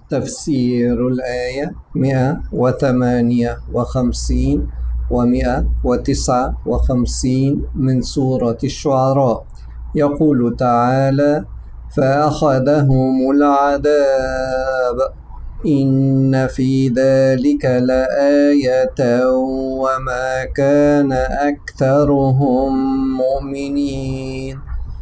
تفسير الآية 158 و159 من سورة الشعراء. يقول تعالى: فأخذهم العذاب إن في ذلك لآية وما كان أكثرهم مؤمنين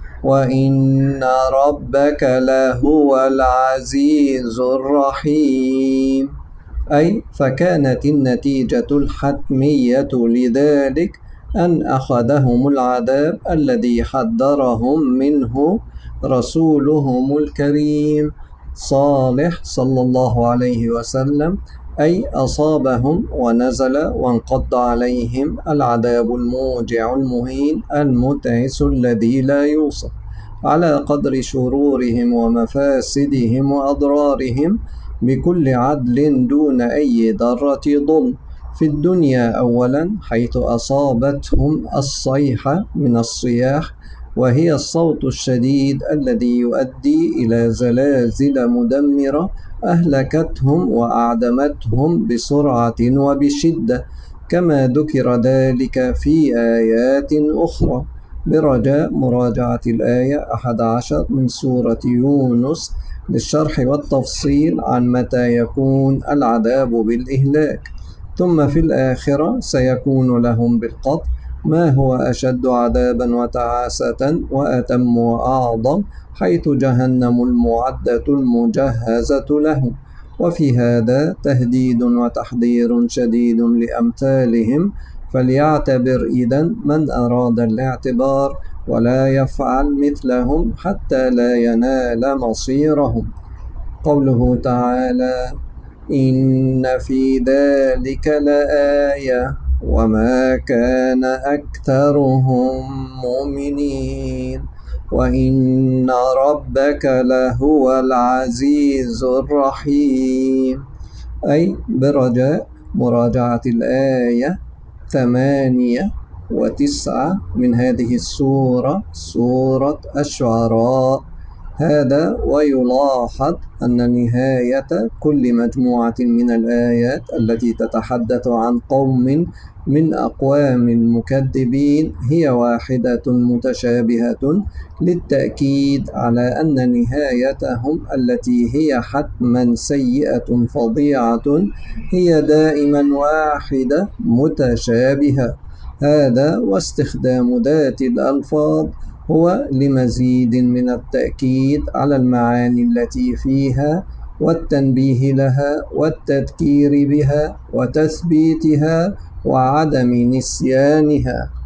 وإن ربك لهو العزيز الرحيم. أي فكانت النتيجة الحتمية لذلك أن أخذهم العذاب الذي حذرهم منه رسولهم الكريم صالح صلى الله عليه وسلم، أي أصابهم ونزل وانقض عليهم العذاب الموجع المهين المتعس الذي لا يوصف، على قدر شرورهم ومفاسدهم وأضرارهم، بكل عدل دون أي ذرة ظلم. في الدنيا أولا، حيث أصابتهم الصيحة من الصياح، وهي الصوت الشديد الذي يؤدي إلى زلازل مدمرة أهلكتهم وأعدمتهم بسرعة وبشدة، كما ذكر ذلك في آيات أخرى. برجاء مراجعة الآية 11 من سورة يونس للشرح والتفصيل عن متى يكون العذاب بالإهلاك. ثم في الآخرة سيكون لهم بالقطع ما هو أشد عذابا وتعاسة وأتم وأعظم، حيث جهنم المعدة المجهزة لهم. وفي هذا تهديد وتحذير شديد لأمثالهم، فليعتبر إذن من أراد الاعتبار ولا يفعل مثلهم حتى لا ينال مصيرهم. قوله تعالى: إن في ذلك لآية وما كان أكثرهم مؤمنين وإن ربك لهو العزيز الرحيم. أي برجاء مراجعة الآية 8 و9 من هذه السورة، سورة الشعراء. هذا ويلاحظ أن نهاية كل مجموعة من الآيات التي تتحدث عن قوم من أقوام مكذبين هي واحدة متشابهة، للتأكيد على أن نهايتهم التي هي حتما سيئة فظيعة هي دائما واحدة متشابهة. هذا واستخدام ذات الألفاظ هو لمزيد من التأكيد على المعاني التي فيها، والتنبيه لها والتذكير بها وتثبيتها وعدم نسيانها.